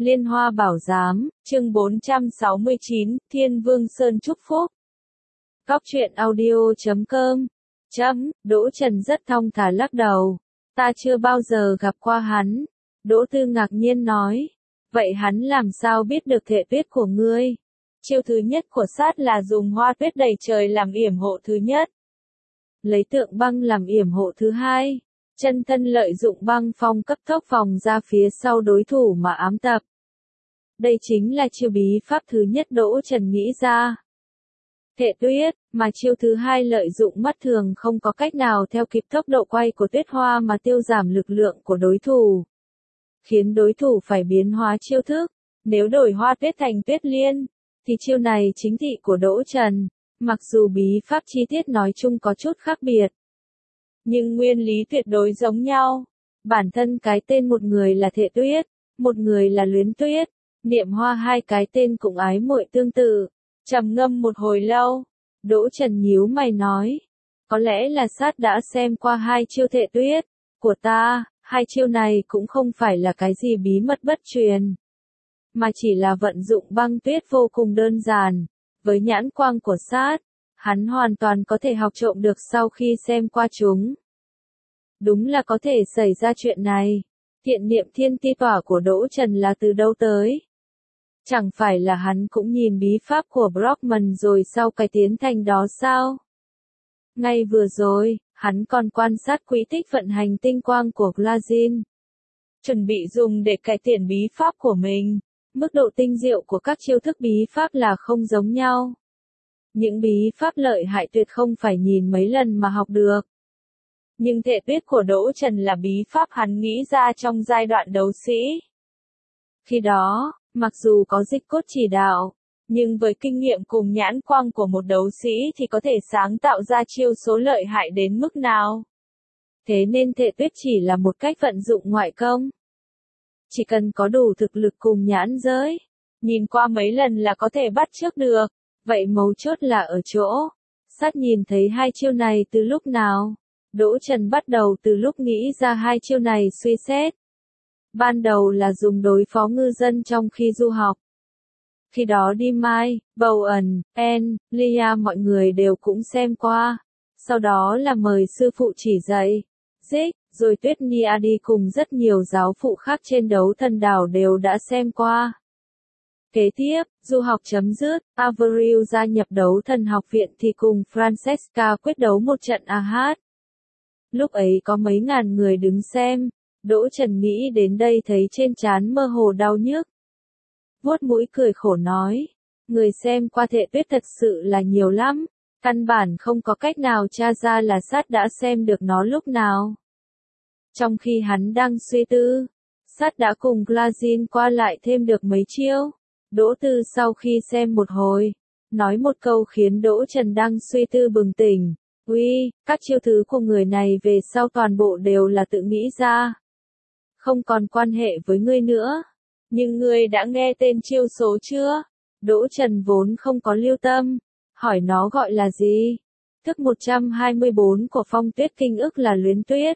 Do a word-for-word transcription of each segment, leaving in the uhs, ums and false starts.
Liên Hoa Bảo Giám, chương bốn trăm sáu mươi chín, Thiên Vương Sơn chúc phúc. Cóc truyện audio chấm com. Chấm, Đỗ Trần rất thong thả lắc đầu. Ta chưa bao giờ gặp qua hắn. Đỗ Tư ngạc nhiên nói. Vậy hắn làm sao biết được thể tuyết của ngươi? Chiêu thứ nhất của sát là dùng hoa tuyết đầy trời làm yểm hộ thứ nhất. Lấy tượng băng làm yểm hộ thứ hai. Chân thân lợi dụng băng phong cấp tốc phòng ra phía sau đối thủ mà ám tập. Đây chính là chiêu bí pháp thứ nhất Đỗ Trần nghĩ ra. Thể tuyết, mà chiêu thứ hai lợi dụng mắt thường không có cách nào theo kịp tốc độ quay của tuyết hoa mà tiêu giảm lực lượng của đối thủ. Khiến đối thủ phải biến hóa chiêu thức. Nếu đổi hoa tuyết thành tuyết liên, thì chiêu này chính thị của Đỗ Trần. Mặc dù bí pháp chi tiết nói chung có chút khác biệt, nhưng nguyên lý tuyệt đối giống nhau. Bản thân cái tên một người là Thể Tuyết, một người là Luyến Tuyết. Niệm Hoa hai cái tên cũng ái muội tương tự. Trầm ngâm một hồi lâu, Đỗ Trần nhíu mày nói, có lẽ là sát đã xem qua hai chiêu Thể Tuyết của ta. Hai chiêu này cũng không phải là cái gì bí mật bất truyền, mà chỉ là vận dụng băng tuyết vô cùng đơn giản. Với nhãn quang của sát, hắn hoàn toàn có thể học trộm được sau khi xem qua chúng. Đúng là có thể xảy ra chuyện này. Thiện niệm thiên ti tỏa của Đỗ Trần là từ đâu tới? Chẳng phải là hắn cũng nhìn bí pháp của Brockman rồi sau cải tiến thành đó sao? Ngay vừa rồi, hắn còn quan sát quỹ tích vận hành tinh quang của Glazin, chuẩn bị dùng để cải thiện bí pháp của mình. Mức độ tinh diệu của các chiêu thức bí pháp là không giống nhau. Những bí pháp lợi hại tuyệt không phải nhìn mấy lần mà học được. Nhưng thể tuyết của Đỗ Trần là bí pháp hắn nghĩ ra trong giai đoạn đấu sĩ. Khi đó, mặc dù có dịch cốt chỉ đạo, nhưng với kinh nghiệm cùng nhãn quang của một đấu sĩ thì có thể sáng tạo ra chiêu số lợi hại đến mức nào. Thế nên thể tuyết chỉ là một cách vận dụng ngoại công. Chỉ cần có đủ thực lực cùng nhãn giới, nhìn qua mấy lần là có thể bắt chước được. Vậy mấu chốt là ở chỗ, sát nhìn thấy hai chiêu này từ lúc nào? Đỗ Trần bắt đầu từ lúc nghĩ ra hai chiêu này suy xét. Ban đầu là dùng đối phó ngư dân trong khi du học. Khi đó đi Mai, Bowen, En, Lia mọi người đều cũng xem qua. Sau đó là mời sư phụ chỉ dạy. Zig, rồi Tuyết Nia đi cùng rất nhiều giáo phụ khác trên đấu thần đảo đều đã xem qua. Kế tiếp, du học chấm dứt, Avril gia nhập đấu thần học viện thì cùng Francesca quyết đấu một trận a hát. Lúc ấy có mấy ngàn người đứng xem. Đỗ Trần nghĩ đến đây thấy trên trán mơ hồ đau nhức. Vuốt mũi cười khổ nói, người xem qua Thể Tuyết thật sự là nhiều lắm, căn bản không có cách nào tra ra là sát đã xem được nó lúc nào. Trong khi hắn đang suy tư, sát đã cùng Glazin qua lại thêm được mấy chiêu. Đỗ Tư sau khi xem một hồi, nói một câu khiến Đỗ Trần đang suy tư bừng tỉnh. Uy, các chiêu thứ của người này về sau toàn bộ đều là tự nghĩ ra. Không còn quan hệ với ngươi nữa. Nhưng ngươi đã nghe tên chiêu số chưa? Đỗ Trần vốn không có lưu tâm. Hỏi nó gọi là gì? Thức một trăm hai mươi bốn của Phong Tuyết Kinh ức là Luyến Tuyết.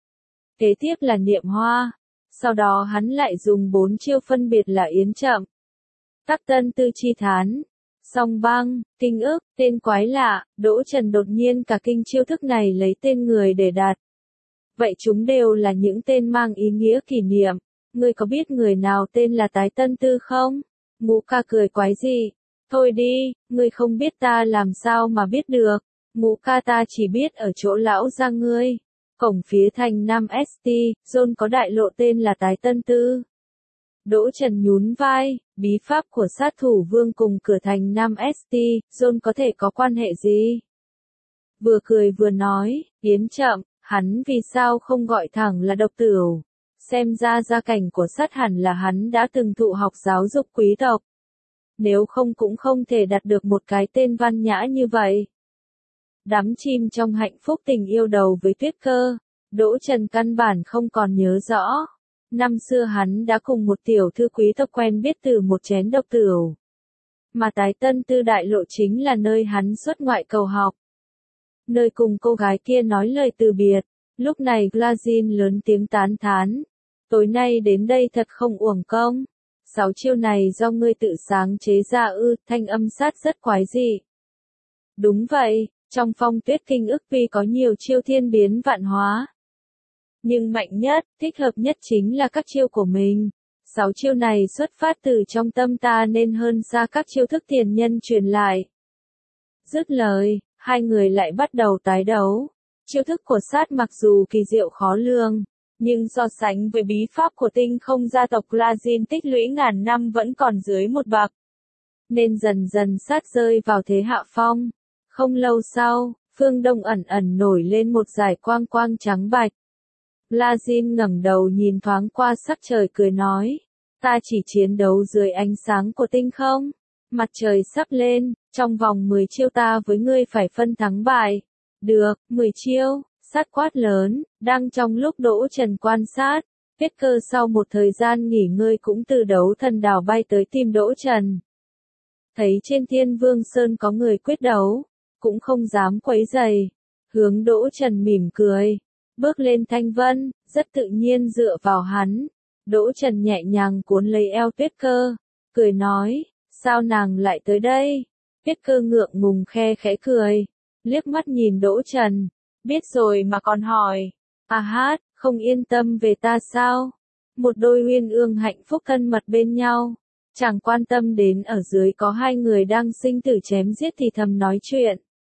Kế tiếp là Niệm Hoa. Sau đó hắn lại dùng bốn chiêu phân biệt là Yến Chậm, Tắc Tân Tư Chi Thán, Song Băng, Kinh ức. Tên quái lạ. Đỗ Trần đột nhiên cả kinh chiêu thức này lấy tên người để đặt. Vậy chúng đều là những tên mang ý nghĩa kỷ niệm. Ngươi có biết người nào tên là Tái Tân Tư không? Ngũ ca cười quái dị. Thôi đi, ngươi không biết ta làm sao mà biết được. Ngũ ca ta chỉ biết ở chỗ lão gia ngươi. Cổng phía thành Nam ét tê, John có đại lộ tên là Tái Tân Tư. Đỗ Trần nhún vai, bí pháp của sát thủ vương cùng cửa thành Nam ét tê, John có thể có quan hệ gì? Vừa cười vừa nói, Yến Chậm, hắn vì sao không gọi thẳng là Độc Tửu? Xem ra gia cảnh của sát hẳn là hắn đã từng thụ học giáo dục quý tộc. Nếu không cũng không thể đặt được một cái tên văn nhã như vậy. Đắm chìm trong hạnh phúc tình yêu đầu với Tuyết Cơ, Đỗ Trần căn bản không còn nhớ rõ. Năm xưa hắn đã cùng một tiểu thư quý tộc quen biết từ một chén độc tửu. Mà Tái Tân Tư đại lộ chính là nơi hắn xuất ngoại cầu học. Nơi cùng cô gái kia nói lời từ biệt. Lúc này Glazin lớn tiếng tán thán. Tối nay đến đây thật không uổng công. Sáu chiêu này do ngươi tự sáng chế ra ư? Thanh âm sát rất quái dị. Đúng vậy, trong Phong Tuyết Kinh ức vi có nhiều chiêu thiên biến vạn hóa. Nhưng mạnh nhất, thích hợp nhất chính là các chiêu của mình. Sáu chiêu này xuất phát từ trong tâm ta nên hơn xa các chiêu thức tiền nhân truyền lại. Dứt lời, hai người lại bắt đầu tái đấu. Chiêu thức của sát mặc dù kỳ diệu khó lường, nhưng so sánh với bí pháp của tinh không gia tộc La Jin tích lũy ngàn năm vẫn còn dưới một bậc. Nên dần dần sát rơi vào thế hạ phong. Không lâu sau, phương đông ẩn ẩn nổi lên một dải quang quang trắng bạch. La Jin ngẩng đầu nhìn thoáng qua sắc trời cười nói, ta chỉ chiến đấu dưới ánh sáng của tinh không. Mặt trời sắp lên, trong vòng mười chiêu ta với ngươi phải phân thắng bại. Được, mười chiêu, sát quát lớn, đang trong lúc Đỗ Trần quan sát, Tuyết Cơ sau một thời gian nghỉ ngơi cũng từ đấu thần đảo bay tới tìm Đỗ Trần. Thấy trên Thiên Vương Sơn có người quyết đấu, cũng không dám quấy rầy, hướng Đỗ Trần mỉm cười, bước lên thanh vân, rất tự nhiên dựa vào hắn. Đỗ Trần nhẹ nhàng cuốn lấy eo Tuyết Cơ, cười nói, sao nàng lại tới đây? Tuyết Cơ ngượng ngùng khe khẽ cười, liếc mắt nhìn Đỗ Trần, biết rồi mà còn hỏi, à hát, không yên tâm về ta sao? Một đôi uyên ương hạnh phúc thân mật bên nhau, chẳng quan tâm đến ở dưới có hai người đang sinh tử chém giết thì thầm nói chuyện.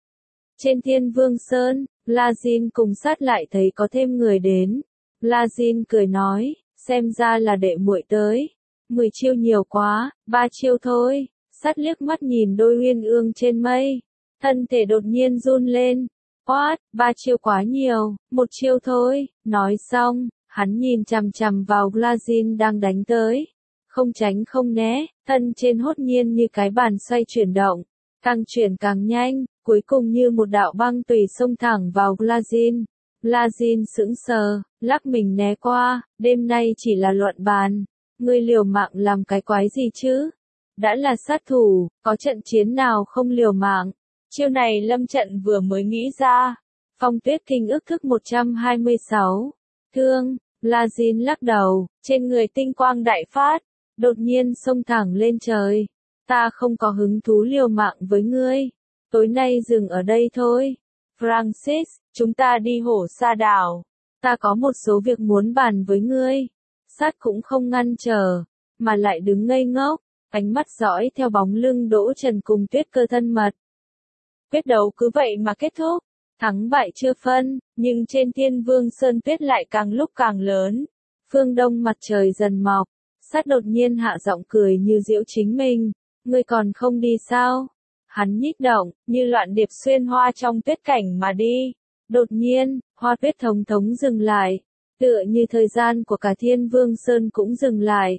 Trên Thiên Vương Sơn, La Jin cùng sát lại thấy có thêm người đến. La Jin cười nói, xem ra là đệ muội tới. Mười chiêu nhiều quá, ba chiêu thôi. Sát liếc mắt nhìn đôi uyên ương trên mây, thân thể đột nhiên run lên. What, ba chiêu quá nhiều, một chiêu thôi. Nói xong, hắn nhìn chằm chằm vào La Jin đang đánh tới. Không tránh không né, thân trên hốt nhiên như cái bàn xoay chuyển động. Càng chuyển càng nhanh, cuối cùng như một đạo băng tùy xông thẳng vào La Jin. La Jin sững sờ, lắc mình né qua, đêm nay chỉ là luận bàn. Ngươi liều mạng làm cái quái gì chứ? Đã là sát thủ, có trận chiến nào không liều mạng? Chiêu này Lâm Trận vừa mới nghĩ ra. Phong Tuyết Kinh ước thức một trăm hai mươi sáu. Thương, La Jin lắc đầu, trên người tinh quang đại phát, đột nhiên xông thẳng lên trời. Ta không có hứng thú liều mạng với ngươi. Tối nay dừng ở đây thôi. Francis, chúng ta đi hổ sa đảo. Ta có một số việc muốn bàn với ngươi. Sát cũng không ngăn trở, mà lại đứng ngây ngốc, ánh mắt dõi theo bóng lưng Đỗ Trần cùng Tuyết Cơ thân mật. Quyết đấu cứ vậy mà kết thúc, thắng bại chưa phân, nhưng trên Thiên Vương Sơn tuyết lại càng lúc càng lớn. Phương đông mặt trời dần mọc, Sát đột nhiên hạ giọng cười như giễu chính mình, ngươi còn không đi sao? Hắn nhích động, như loạn điệp xuyên hoa trong tuyết cảnh mà đi. Đột nhiên, hoa tuyết thống thống dừng lại, tựa như thời gian của cả Thiên Vương Sơn cũng dừng lại.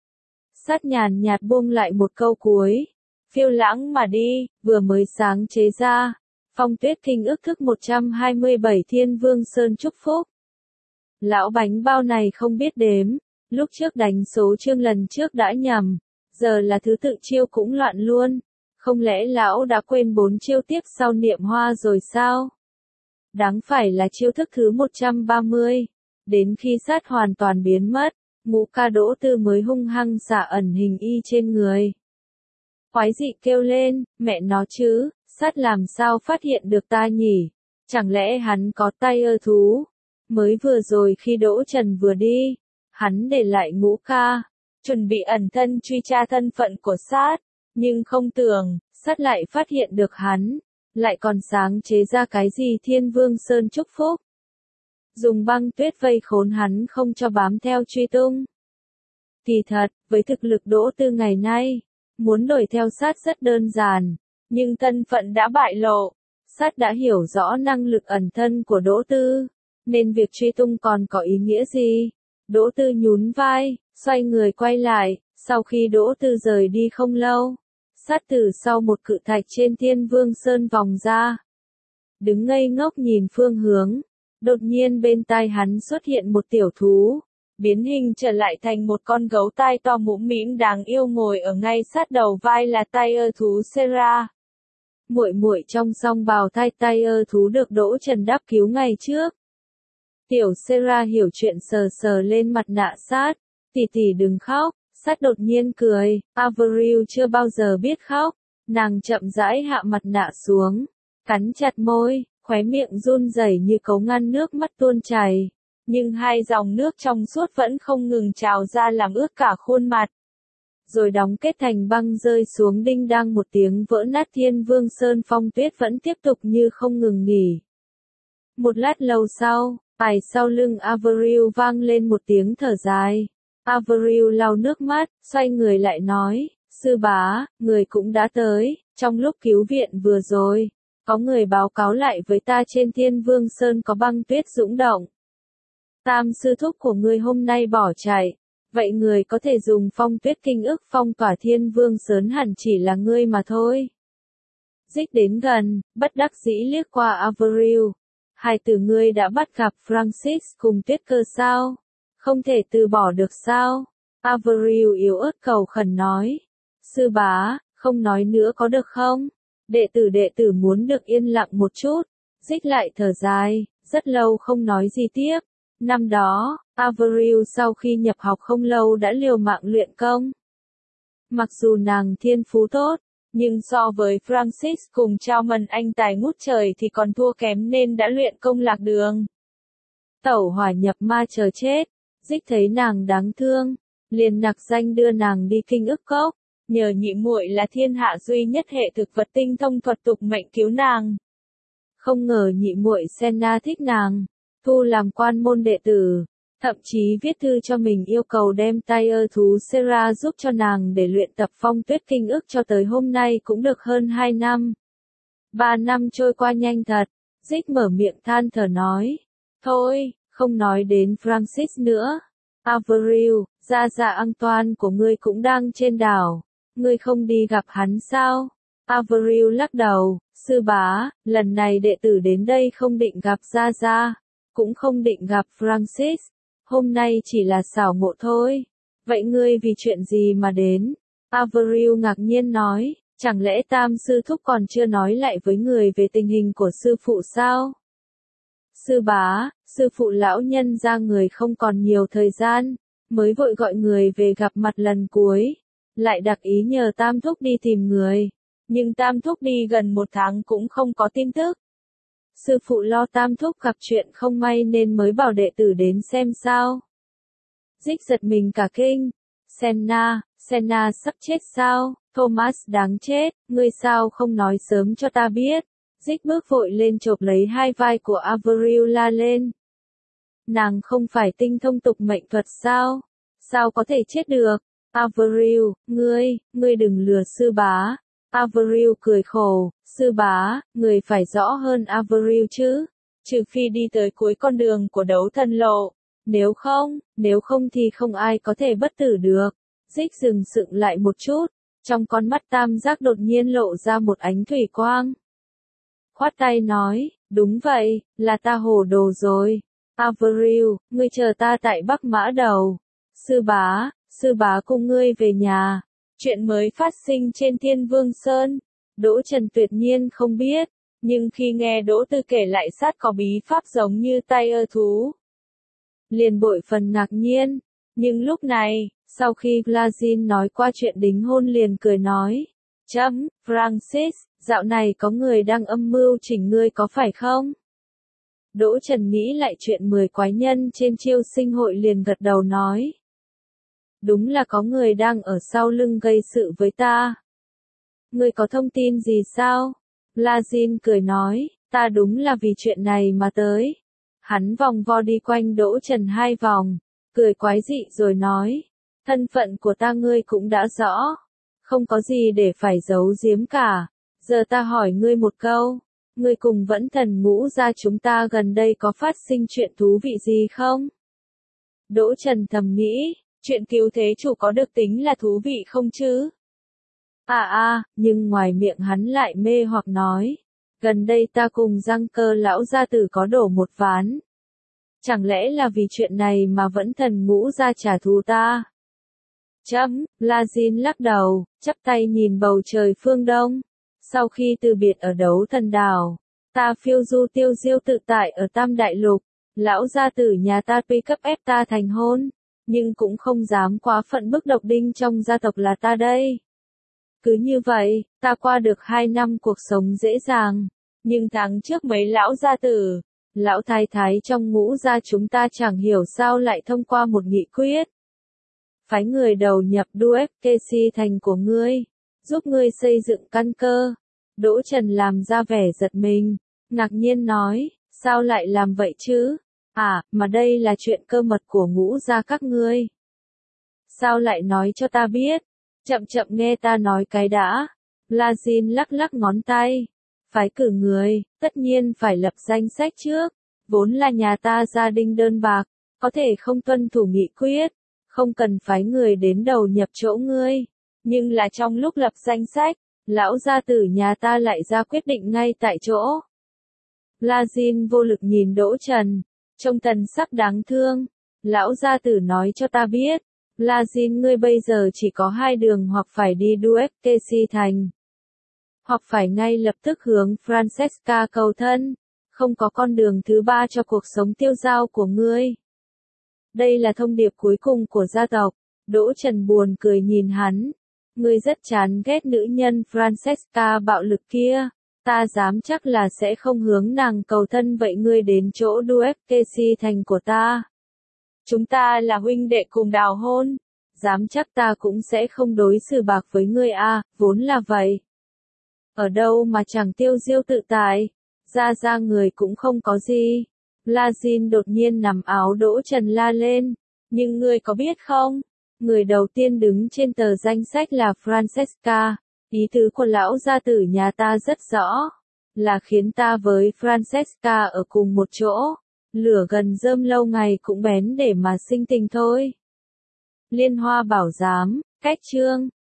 Sát nhàn nhạt buông lại một câu cuối, phiêu lãng mà đi, vừa mới sáng chế ra. Phong Tuyết Kinh ước thức một trăm hai mươi bảy Thiên Vương Sơn chúc phúc. Lão bánh bao này không biết đếm, lúc trước đánh số chương lần trước đã nhầm, giờ là thứ tự chiêu cũng loạn luôn. Không lẽ lão đã quên bốn chiêu tiếp sau niệm hoa rồi sao? Đáng phải là chiêu thức thứ một trăm ba mươi. Đến khi Sát hoàn toàn biến mất, Ngũ Ca Đỗ Tư mới hung hăng xả ẩn hình y trên người. Quái dị kêu lên, mẹ nó chứ, Sát làm sao phát hiện được ta nhỉ? Chẳng lẽ hắn có tay ơ thú? Mới vừa rồi khi Đỗ Trần vừa đi, hắn để lại Ngũ Ca, chuẩn bị ẩn thân truy tra thân phận của Sát, nhưng không tưởng, Sát lại phát hiện được hắn, lại còn sáng chế ra cái gì Thiên Vương Sơn chúc phúc. Dùng băng tuyết vây khốn hắn không cho bám theo truy tung. Kỳ thật, với thực lực Đỗ Tư ngày nay, muốn đuổi theo Sát rất đơn giản, nhưng thân phận đã bại lộ. Sát đã hiểu rõ năng lực ẩn thân của Đỗ Tư, nên việc truy tung còn có ý nghĩa gì? Đỗ Tư nhún vai, xoay người quay lại, sau khi Đỗ Tư rời đi không lâu, Sát từ sau một cự thạch trên Thiên Vương Sơn vòng ra. Đứng ngây ngốc nhìn phương hướng, đột nhiên bên tai hắn xuất hiện một tiểu thú, biến hình trở lại thành một con gấu tai to mũm mĩm đáng yêu ngồi ở ngay sát đầu vai là Tiger thú Sera. Muội muội trong song bào thai Tiger thú được Đỗ Trần đáp cứu ngày trước. Tiểu Sera hiểu chuyện sờ sờ lên mặt nạ Sát, tỷ tỷ đừng khóc, Sắt đột nhiên cười, Avril chưa bao giờ biết khóc, nàng chậm rãi hạ mặt nạ xuống, cắn chặt môi, khóe miệng run rẩy như cấu ngăn nước mắt tuôn chảy, nhưng hai dòng nước trong suốt vẫn không ngừng trào ra làm ướt cả khuôn mặt. Rồi đóng kết thành băng rơi xuống đinh đang một tiếng vỡ nát. Thiên Vương Sơn phong tuyết vẫn tiếp tục như không ngừng nghỉ. Một lát lâu sau, ải sau lưng Avril vang lên một tiếng thở dài. Avril lau nước mắt, xoay người lại nói, sư bá, người cũng đã tới, trong lúc cứu viện vừa rồi, có người báo cáo lại với ta trên Thiên Vương Sơn có băng tuyết dũng động. Tam sư thúc của ngươi hôm nay bỏ chạy, vậy người có thể dùng phong tuyết kinh ức phong tỏa Thiên Vương Sơn hẳn chỉ là ngươi mà thôi. Dích đến gần, bất đắc dĩ liếc qua Avril. Hai từ ngươi đã bắt gặp Francis cùng Tuyết Cơ sao? Không thể từ bỏ được sao? Avril yếu ớt cầu khẩn nói. Sư bá, không nói nữa có được không? Đệ tử đệ tử muốn được yên lặng một chút. Dích lại thở dài, rất lâu không nói gì tiếp. Năm đó, Avril sau khi nhập học không lâu đã liều mạng luyện công. Mặc dù nàng thiên phú tốt, nhưng so với Francis cùng Trao Mần anh tài ngút trời thì còn thua kém nên đã luyện công lạc đường. Tẩu hỏa nhập ma chờ chết, Dích thấy nàng đáng thương, liền nặc danh đưa nàng đi kinh ức cốc, nhờ nhị muội là thiên hạ duy nhất hệ thực vật tinh thông thuật tục mệnh cứu nàng. Không ngờ nhị muội Senna thích nàng, thu làm quan môn đệ tử, thậm chí viết thư cho mình yêu cầu đem tai ơ thú Sera giúp cho nàng để luyện tập phong tuyết kinh ức cho tới hôm nay cũng được hơn hai năm. Ba năm trôi qua nhanh thật, Dích mở miệng than thở nói. Thôi, không nói đến Francis nữa. Avril, gia gia Antoine của ngươi cũng đang trên đảo. Ngươi không đi gặp hắn sao? Avril lắc đầu, sư bá, lần này đệ tử đến đây không định gặp gia gia, cũng không định gặp Francis. Hôm nay chỉ là xảo ngộ thôi. Vậy ngươi vì chuyện gì mà đến? Avril ngạc nhiên nói, chẳng lẽ tam sư thúc còn chưa nói lại với người về tình hình của sư phụ sao? Sư bá, sư phụ lão nhân ra người không còn nhiều thời gian, mới vội gọi người về gặp mặt lần cuối, lại đặc ý nhờ tam thúc đi tìm người, nhưng tam thúc đi gần một tháng cũng không có tin tức. Sư phụ lo tam thúc gặp chuyện không may nên mới bảo đệ tử đến xem sao. Dích giật mình cả kinh. Senna, Senna sắp chết sao? Thomas đáng chết, ngươi sao không nói sớm cho ta biết? Dích bước vội lên chộp lấy hai vai của Avril la lên. Nàng không phải tinh thông tục mệnh thuật sao? Sao có thể chết được? Avril, ngươi, ngươi đừng lừa sư bá. Avril cười khổ, sư bá, người phải rõ hơn Avril chứ, trừ phi đi tới cuối con đường của đấu thần lộ, nếu không, nếu không thì không ai có thể bất tử được. Dích dừng sững lại một chút, trong con mắt tam giác đột nhiên lộ ra một ánh thủy quang. Khoát tay nói, đúng vậy, là ta hồ đồ rồi. Avril, ngươi chờ ta tại Bắc Mã Đầu. Sư bá, sư bá cùng ngươi về nhà. Chuyện mới phát sinh trên Thiên Vương Sơn, Đỗ Trần tuyệt nhiên không biết, nhưng khi nghe Đỗ Tư kể lại sát có bí pháp giống như tai ơ thú, liền bội phần ngạc nhiên, nhưng lúc này, sau khi Glazin nói qua chuyện đính hôn liền cười nói, chấm, Francis, dạo này có người đang âm mưu chỉnh ngươi có phải không? Đỗ Trần nghĩ lại chuyện mười quái nhân trên chiêu sinh hội liền gật đầu nói. Đúng là có người đang ở sau lưng gây sự với ta. Ngươi có thông tin gì sao? Glazin cười nói, ta đúng là vì chuyện này mà tới. Hắn vòng vo đi quanh Đỗ Trần hai vòng, cười quái dị rồi nói, thân phận của ta ngươi cũng đã rõ, không có gì để phải giấu giếm cả. Giờ ta hỏi ngươi một câu, ngươi cùng Vẫn Thần Ngũ gia chúng ta gần đây có phát sinh chuyện thú vị gì không? Đỗ Trần thầm nghĩ, chuyện cứu thế chủ có được tính là thú vị không chứ? À à, nhưng ngoài miệng hắn lại mê hoặc nói, gần đây ta cùng Giang Cơ lão gia tử có đổ một ván. Chẳng lẽ là vì chuyện này mà Vẫn Thần Ngũ gia trả thù ta? Chấm, Glazin lắc đầu, chắp tay nhìn bầu trời phương đông. Sau khi từ biệt ở Đấu Thần Đảo, ta phiêu du tiêu diêu tự tại ở Tam Đại Lục, lão gia tử nhà ta quy cấp ép ta thành hôn, nhưng cũng không dám quá phận bức độc đinh trong gia tộc là ta đây. Cứ như vậy, ta qua được hai năm cuộc sống dễ dàng, nhưng tháng trước mấy lão gia tử, lão thái thái trong ngũ gia chúng ta chẳng hiểu sao lại thông qua một nghị quyết. Phái người đầu nhập đu ép ca xê thành của ngươi, giúp ngươi xây dựng căn cơ. Đỗ Trần làm ra vẻ giật mình, ngạc nhiên nói, sao lại làm vậy chứ? À, mà đây là chuyện cơ mật của ngũ gia các ngươi. Sao lại nói cho ta biết? Chậm chậm nghe ta nói cái đã. La Jin lắc lắc ngón tay. Phái cử người, tất nhiên phải lập danh sách trước. Vốn là nhà ta gia đình đơn bạc, có thể không tuân thủ nghị quyết, không cần phái người đến đầu nhập chỗ ngươi. Nhưng là trong lúc lập danh sách, lão gia tử nhà ta lại ra quyết định ngay tại chỗ. La Jin vô lực nhìn Đỗ Trần, trông thần sắc đáng thương. Lão gia tử nói cho ta biết, La Jin ngươi bây giờ chỉ có hai đường, hoặc phải đi đu ép ca xê thành, hoặc phải ngay lập tức hướng Francesca cầu thân, không có con đường thứ ba cho cuộc sống tiêu dao của ngươi. Đây là thông điệp cuối cùng của gia tộc. Đỗ Trần buồn cười nhìn hắn. Ngươi rất chán ghét nữ nhân Francesca bạo lực kia. Ta dám chắc là sẽ không hướng nàng cầu thân, vậy ngươi đến chỗ đu ép ca xê thành của ta. Chúng ta là huynh đệ cùng đào hôn. Dám chắc ta cũng sẽ không đối xử bạc với ngươi à, vốn là vậy. Ở đâu mà chẳng tiêu diêu tự tại. Ra ra người cũng không có gì. La Jin đột nhiên nằm áo Đỗ Trần la lên. Nhưng ngươi có biết không? Người đầu tiên đứng trên tờ danh sách là Francesca. Ý tứ của lão gia tử nhà ta rất rõ. Là khiến ta với Francesca ở cùng một chỗ. Lửa gần rơm lâu ngày cũng bén để mà sinh tình thôi. Liên Hoa Bảo Giám, cách chương.